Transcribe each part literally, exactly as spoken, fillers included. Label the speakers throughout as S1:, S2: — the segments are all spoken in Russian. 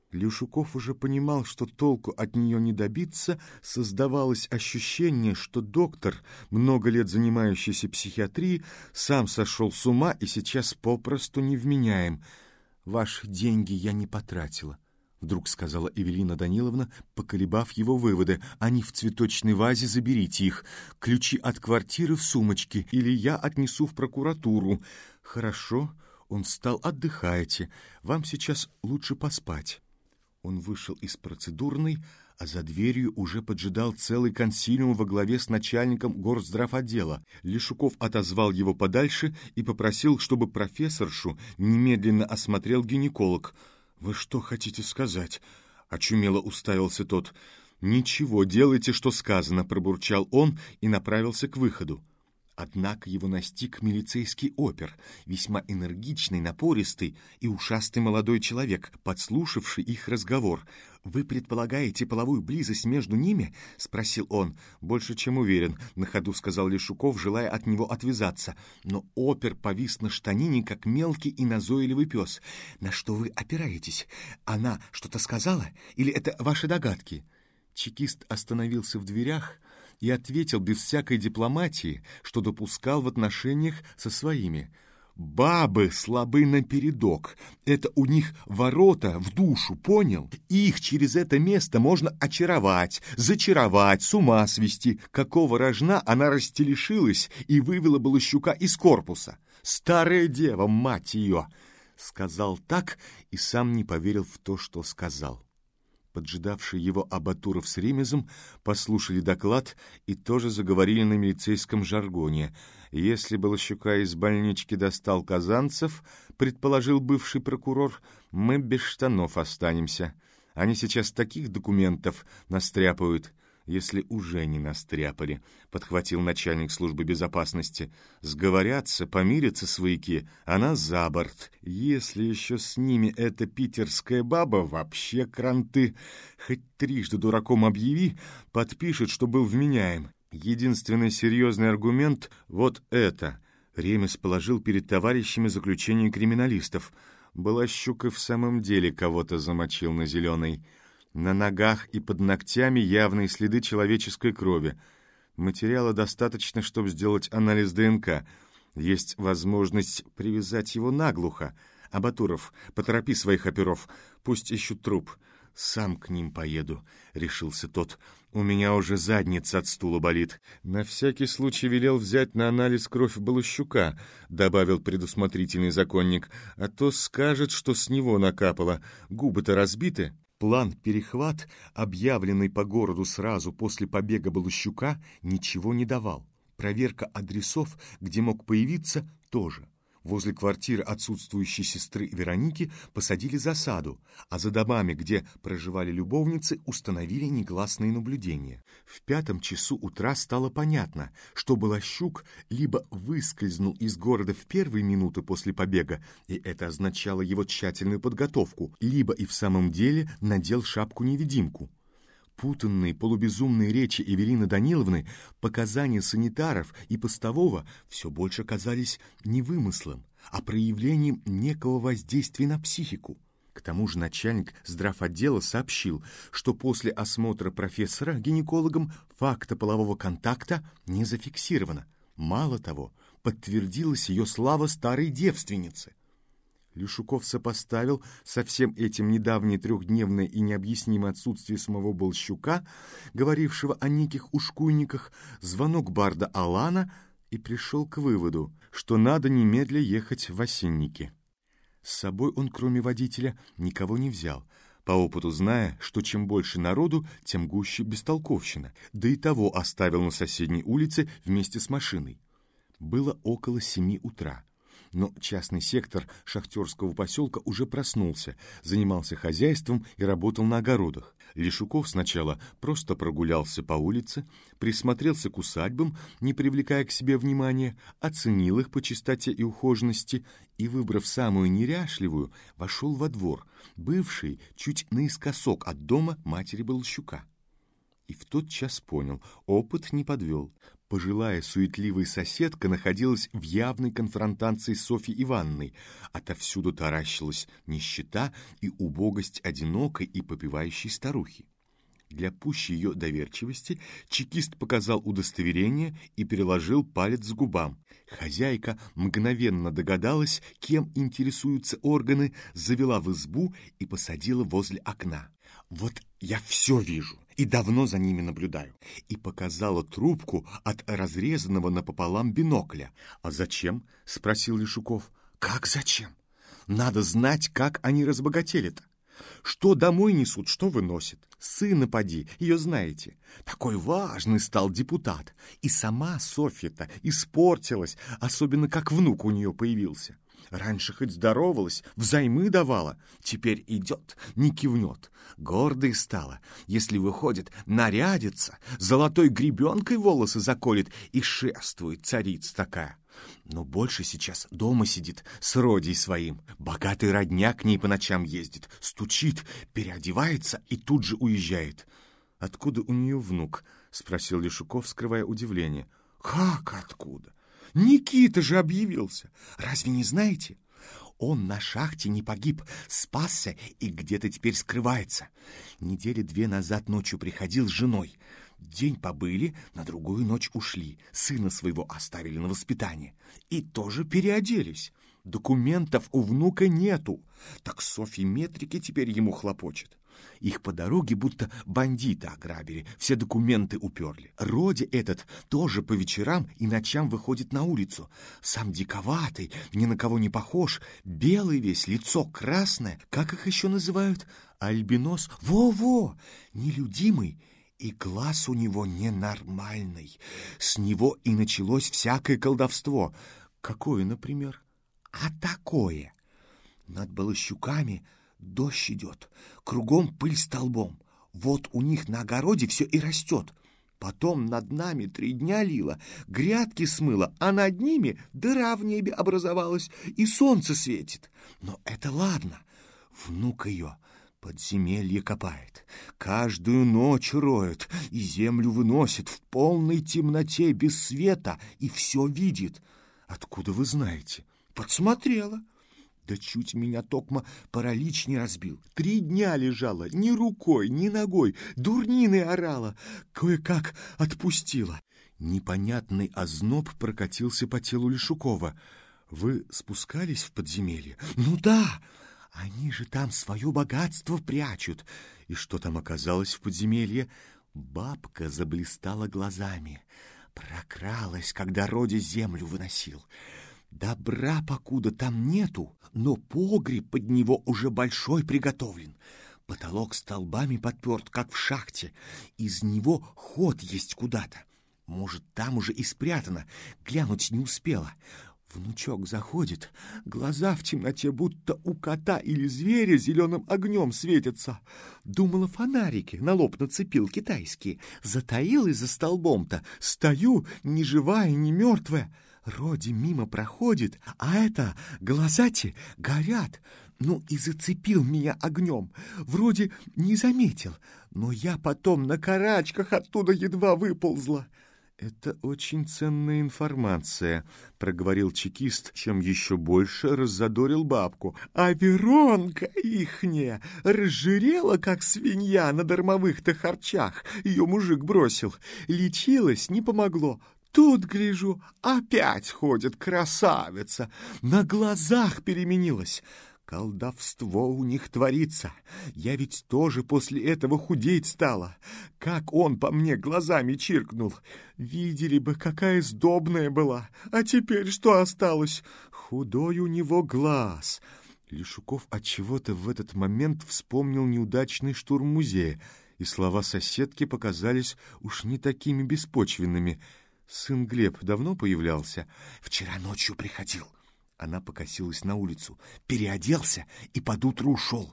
S1: Люшуков уже понимал, что толку от нее не добиться. Создавалось ощущение, что доктор, много лет занимающийся психиатрией, сам сошел с ума и сейчас попросту невменяем. «Ваши деньги я не потратила», — вдруг сказала Эвелина Даниловна, поколебав его выводы. «Они в цветочной вазе, заберите их. Ключи от квартиры в сумочке, или я отнесу в прокуратуру». «Хорошо», — он встал, — «отдыхайте. Вам сейчас лучше поспать». Он вышел из процедурной, а за дверью уже поджидал целый консилиум во главе с начальником горздравотдела. Лешуков отозвал его подальше и попросил, чтобы профессоршу немедленно осмотрел гинеколог. «Вы что хотите сказать?» — очумело уставился тот. «Ничего, делайте, что сказано», — пробурчал он и направился к выходу. Однако его настиг милицейский опер, весьма энергичный, напористый и ушастый молодой человек, подслушавший их разговор. «Вы предполагаете половую близость между ними?» — спросил он. «Больше чем уверен», — на ходу сказал Лешуков, желая от него отвязаться. Но опер повис на штанине, как мелкий и назойливый пес. «На что вы опираетесь? Она что-то сказала? Или это ваши догадки?» Чекист остановился в дверях и ответил без всякой дипломатии, что допускал в отношениях со своими. «Бабы слабы напередок. Это у них ворота в душу, понял? Их через это место можно очаровать, зачаровать, с ума свести. Какого рожна она растелешилась и вывела Балащука из корпуса? Старая дева, мать ее!» Сказал так и сам не поверил в то, что сказал. Поджидавшие его Абатуров с Ремезом послушали доклад и тоже заговорили на милицейском жаргоне. «Если Балащука из больнички достал Казанцев, — предположил бывший прокурор, — мы без штанов останемся. Они сейчас таких документов настряпают, если уже не настряпали», — подхватил начальник службы безопасности. «Сговорятся, помирятся свояки, она за борт. Если еще с ними эта питерская баба, вообще кранты. Хоть трижды дураком объяви, подпишет, что был вменяем. Единственный серьезный аргумент — вот это». Ремес положил перед товарищами заключение криминалистов. Балащук и в самом деле кого-то замочил на зеленой. На ногах и под ногтями явные следы человеческой крови. Материала достаточно, чтобы сделать анализ ДНК. Есть возможность привязать его наглухо. Абатуров, поторопи своих оперов, пусть ищут труп. «Сам к ним поеду», — решился тот. «У меня уже задница от стула болит». «На всякий случай велел взять на анализ кровь Балащука», — добавил предусмотрительный законник. «А то скажет, что с него накапало. Губы-то разбиты». План «Перехват», объявленный по городу сразу после побега Балащука, ничего не давал. Проверка адресов, где мог появиться, тоже. Возле квартиры отсутствующей сестры Вероники посадили засаду, а за домами, где проживали любовницы, установили негласные наблюдения. В пятом часу утра стало понятно, что Балащук либо выскользнул из города в первые минуты после побега, и это означало его тщательную подготовку, либо и в самом деле надел шапку-невидимку. Путанные, полубезумные речи Эвелины Даниловны, показания санитаров и постового все больше казались не вымыслом, а проявлением некого воздействия на психику. К тому же начальник здравотдела сообщил, что после осмотра профессора гинекологом факта полового контакта не зафиксировано. Мало того, подтвердилась ее слава старой девственницы. Лешуков сопоставил со всем этим недавнее трехдневное и необъяснимое отсутствие самого Балащука, говорившего о неких ушкуйниках, звонок барда Алана, и пришел к выводу, что надо немедля ехать в Осинники. С собой он, кроме водителя, никого не взял, по опыту зная, что чем больше народу, тем гуще бестолковщина, да и того оставил на соседней улице вместе с машиной. Было около семи утра. Но частный сектор шахтерского поселка уже проснулся, занимался хозяйством и работал на огородах. Лешуков сначала просто прогулялся по улице, присмотрелся к усадьбам, не привлекая к себе внимания, оценил их по чистоте и ухоженности и, выбрав самую неряшливую, вошел во двор, бывший чуть наискосок от дома матери Балащука. И в тот час понял, опыт не подвел. Пожилая суетливая соседка находилась в явной конфронтации с Софьей Ивановной. Отовсюду таращилась нищета и убогость одинокой и попивающей старухи. Для пущей ее доверчивости чекист показал удостоверение и переложил палец к губам. Хозяйка мгновенно догадалась, кем интересуются органы, завела в избу и посадила возле окна. «Вот я все вижу и давно за ними наблюдаю», и показала трубку от разрезанного напополам бинокля. «А зачем?» — спросил Лешуков. «Как зачем? Надо знать, как они разбогатели-то. Что домой несут, что выносят. Сына поди, ее знаете. Такой важный стал депутат. И сама Софья-то испортилась, особенно как внук у нее появился. Раньше хоть здоровалась, взаймы давала. Теперь идет, не кивнет. Гордой стала. Если выходит, нарядится, золотой гребенкой волосы заколет и шествует царица такая. Но больше сейчас дома сидит с родей своим. Богатый родня к ней по ночам ездит, стучит, переодевается и тут же уезжает. «Откуда у нее внук?» — спросил Лешуков, скрывая удивление. «Как откуда? Никита же объявился. Разве не знаете? Он на шахте не погиб, спасся и где-то теперь скрывается. Недели две назад ночью приходил с женой. День побыли, на другую ночь ушли. Сына своего оставили на воспитание. И тоже переоделись. Документов у внука нету. Так Софья Метрики теперь ему хлопочет. Их по дороге будто бандиты ограбили, все документы уперли. Родя этот тоже по вечерам и ночам выходит на улицу. Сам диковатый, ни на кого не похож, белый весь, лицо красное. Как их еще называют? Альбинос? Во-во! Нелюдимый. И глаз у него ненормальный. С него и началось всякое колдовство. Какое, например? А такое. Над Балащуками дождь идет, кругом пыль столбом. Вот у них на огороде все и растет. Потом над нами три дня лило, грядки смыло, а над ними дыра в небе образовалась, и солнце светит. Но это ладно. Внук ее подземелье копает, каждую ночь роет и землю выносит в полной темноте без света и все видит. Откуда вы знаете? Подсмотрела. Да чуть меня токма паралич не разбил. Три дня лежала, ни рукой, ни ногой, дурнины орала, кое-как отпустила. Непонятный озноб прокатился по телу Лешукова. Вы спускались в подземелье? Ну да, они же там свое богатство прячут. И что там оказалось в подземелье? Бабка заблистала глазами, прокралась, когда Родя землю выносил. Добра покуда там нету, но погреб под него уже большой приготовлен. Потолок столбами подперт, как в шахте. Из него ход есть куда-то. Может, там уже и спрятано. Глянуть не успела. Внучок заходит, глаза в темноте будто у кота или зверя зеленым огнем светятся. Думала, фонарики на лоб нацепил китайские. Затаилась за столбом-то. Стою, ни живая, ни мертвая. Роди мимо проходит, а это глаза-те горят. Ну и зацепил меня огнем. Вроде не заметил, но я потом на карачках оттуда едва выползла. «Это очень ценная информация», — проговорил чекист, чем еще больше раззадорил бабку. «А Веронка ихняя разжирела, как свинья на дармовых-то харчах. Ее мужик бросил. Лечилась, не помогло. Тут, гляжу, опять ходит красавица. На глазах переменилась. Колдовство у них творится. Я ведь тоже после этого худеть стала. Как он по мне глазами чиркнул. Видели бы, какая сдобная была. А теперь что осталось? Худой у него глаз». Лешуков отчего-то в этот момент вспомнил неудачный штурм музея, и слова соседки показались уж не такими беспочвенными. «Сын Глеб давно появлялся?» «Вчера ночью приходил». Она покосилась на улицу, переоделся и под утро ушел.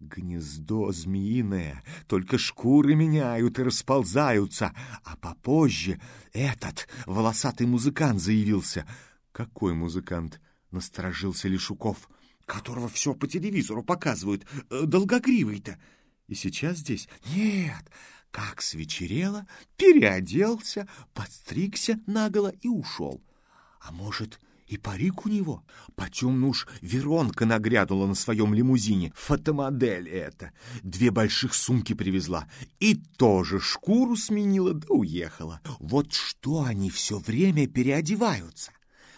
S1: Гнездо змеиное, только шкуры меняют и расползаются. А попозже этот волосатый музыкант заявился. «Какой музыкант?» — насторожился Лешуков. «Которого все по телевизору показывают, долгогривый-то». «И сейчас здесь?» «Нет, Как свечерело, переоделся, подстригся наголо и ушел. А может, и парик у него? Потемно уж Веронка нагрянула на своем лимузине. Фотомодель это. Две больших сумки привезла. И тоже шкуру сменила, да уехала. Вот что они все время переодеваются.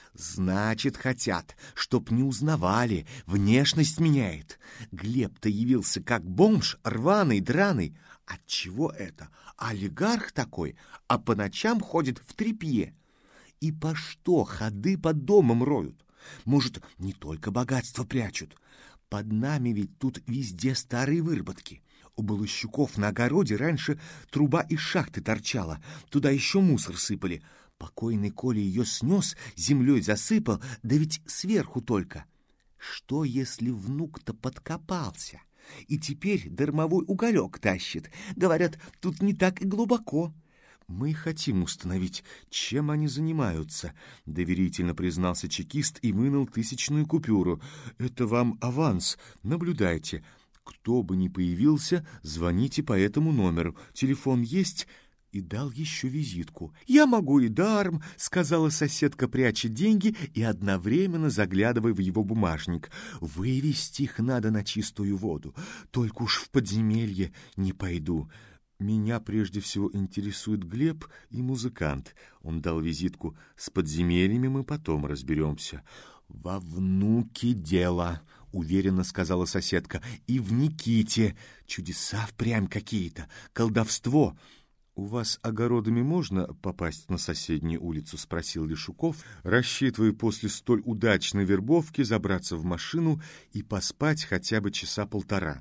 S1: Значит, хотят, чтоб не узнавали, внешность меняет. Глеб-то явился как бомж, рваный, драный. Отчего это? Олигарх такой, а по ночам ходит в тряпье. И по что ходы под домом роют? Может, не только богатство прячут? Под нами ведь тут везде старые выработки. У Балыщуков на огороде раньше труба из шахты торчала, туда еще мусор сыпали. Покойный Коля ее снес, землей засыпал, да ведь сверху только. Что, если внук-то подкопался и теперь дармовой уголек тащит? Говорят, тут не так и глубоко. Мы хотим установить, чем они занимаются, доверительно признался чекист и вынул тысячную купюру. Это вам аванс, наблюдайте. Кто бы ни появился, звоните по этому номеру. Телефон есть? И дал еще визитку. «Я могу и даром», — сказала соседка, пряча деньги и одновременно заглядывая в его бумажник. «Вывести их надо на чистую воду. Только уж в подземелье не пойду. Меня прежде всего интересует Глеб и музыкант». Он дал визитку. «С подземельями мы потом разберемся». «Во внуке дело», — уверенно сказала соседка. «И в Никите. Чудеса впрямь какие-то. Колдовство». «У вас огородами можно попасть на соседнюю улицу?» — спросил Лешуков, рассчитывая после столь удачной вербовки забраться в машину и поспать хотя бы часа полтора.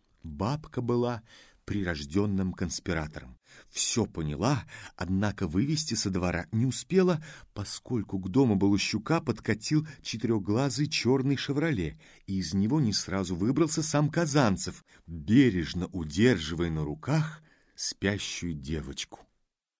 S1: Бабка была прирожденным конспиратором. Все поняла, однако вывести со двора не успела, поскольку к дому Балыщука подкатил четырехглазый черный «Шевроле», и из него не сразу выбрался сам Казанцев, бережно удерживая на руках спящую девочку.